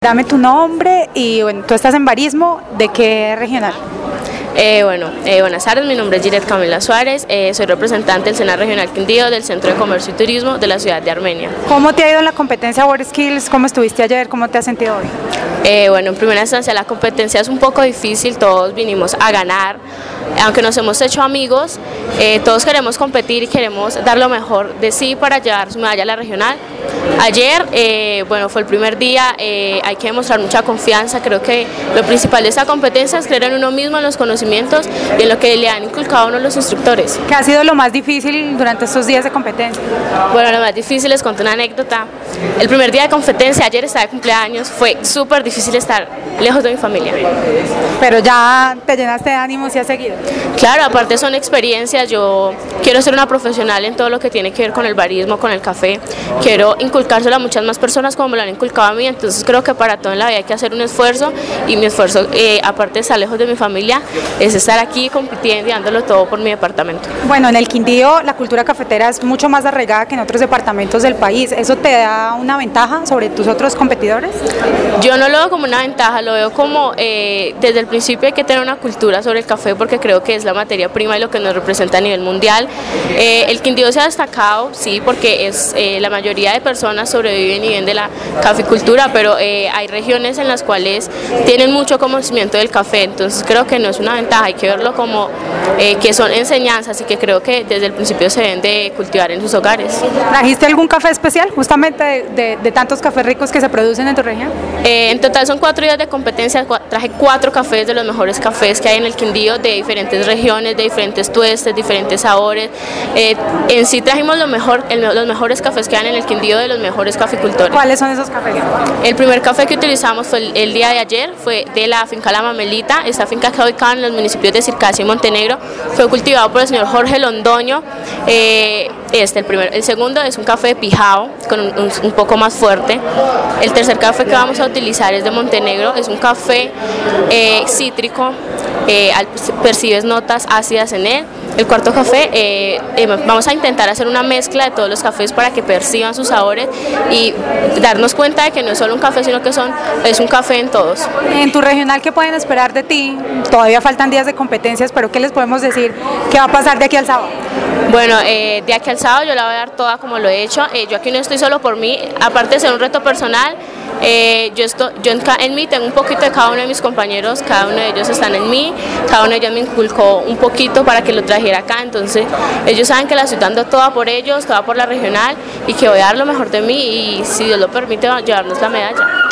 Dame tu nombre y bueno, tú estás en barismo, ¿de qué regional? Buenas tardes, mi nombre es Giret Camila Suárez, soy representante del SENA Regional Quindío del Centro de Comercio y Turismo de la ciudad de Armenia. ¿Cómo te ha ido en la competencia WorldSkills? ¿Cómo estuviste ayer? ¿Cómo te has sentido hoy? En primera instancia la competencia es un poco difícil, todos vinimos a ganar, aunque nos hemos hecho amigos, todos queremos competir y queremos dar lo mejor de sí para llevar su medalla a la regional. Ayer, fue el primer día, hay que demostrar mucha confianza, creo que lo principal de esta competencia es creer en uno mismo, en los conocimientos y en lo que le han inculcado a uno los instructores. ¿Qué ha sido lo más difícil durante estos días de competencia? Bueno, lo más difícil, les conté una anécdota. El primer día de competencia, ayer estaba de cumpleaños, fue súper difícil estar lejos de mi familia. Pero ya te llenaste de ánimos y has seguido. Claro, aparte son experiencias, yo quiero ser una profesional en todo lo que tiene que ver con el barismo, con el café, quiero inculcárselo a muchas más personas como me lo han inculcado a mí, entonces creo que para todo en la vida hay que hacer un esfuerzo y mi esfuerzo, aparte de estar lejos de mi familia, es estar aquí compitiendo y dándolo todo por mi departamento. Bueno, en el Quindío la cultura cafetera es mucho más arraigada que en otros departamentos del país, ¿eso te da una ventaja sobre tus otros competidores? Yo no lo veo como una ventaja, lo veo como desde el principio hay que tener una cultura sobre el café porque creo que es la materia prima y lo que nos representa a nivel mundial. El Quindío se ha destacado, sí, porque es la mayoría de personas sobreviven y viven de la caficultura, pero hay regiones en las cuales tienen mucho conocimiento del café, entonces creo que no es una ventaja, hay que verlo como que son enseñanzas y que creo que desde el principio se deben de cultivar en sus hogares. ¿Trajiste algún café especial justamente de tantos cafés ricos que se producen en tu región? En total son 4 días de competencia, traje 4 cafés de los mejores cafés que hay en el Quindío, de diferentes regiones, de diferentes tuestes, diferentes sabores. En sí trajimos los mejores cafés que hay en el Quindío de los mejores caficultores. ¿Cuáles son esos cafés? El primer café que utilizamos fue el día de ayer, fue de la finca La Mamelita. Esta finca queda ubicada en los municipios de Circasia y Montenegro, fue cultivado por el señor Jorge Londoño. El segundo es un café de Pijao, con un poco más fuerte. El tercer café que vamos a utilizar es de Montenegro, es un café cítrico, percibes notas ácidas en él. El cuarto café, vamos a intentar hacer una mezcla de todos los cafés para que perciban sus sabores y darnos cuenta de que no es solo un café, sino que es un café en todos. En tu regional, ¿qué pueden esperar de ti? Todavía faltan días de competencias, pero ¿qué les podemos decir? ¿Qué va a pasar de aquí al sábado? Bueno, de aquí al sábado yo la voy a dar toda como lo he hecho. Yo aquí no estoy solo por mí, aparte de ser un reto personal, yo en mí tengo un poquito de cada uno de mis compañeros, cada uno de ellos están en mí, cada uno de ellos me inculcó un poquito para que lo trajera acá, entonces ellos saben que la estoy dando toda por ellos, toda por la regional y que voy a dar lo mejor de mí y si Dios lo permite llevarnos la medalla.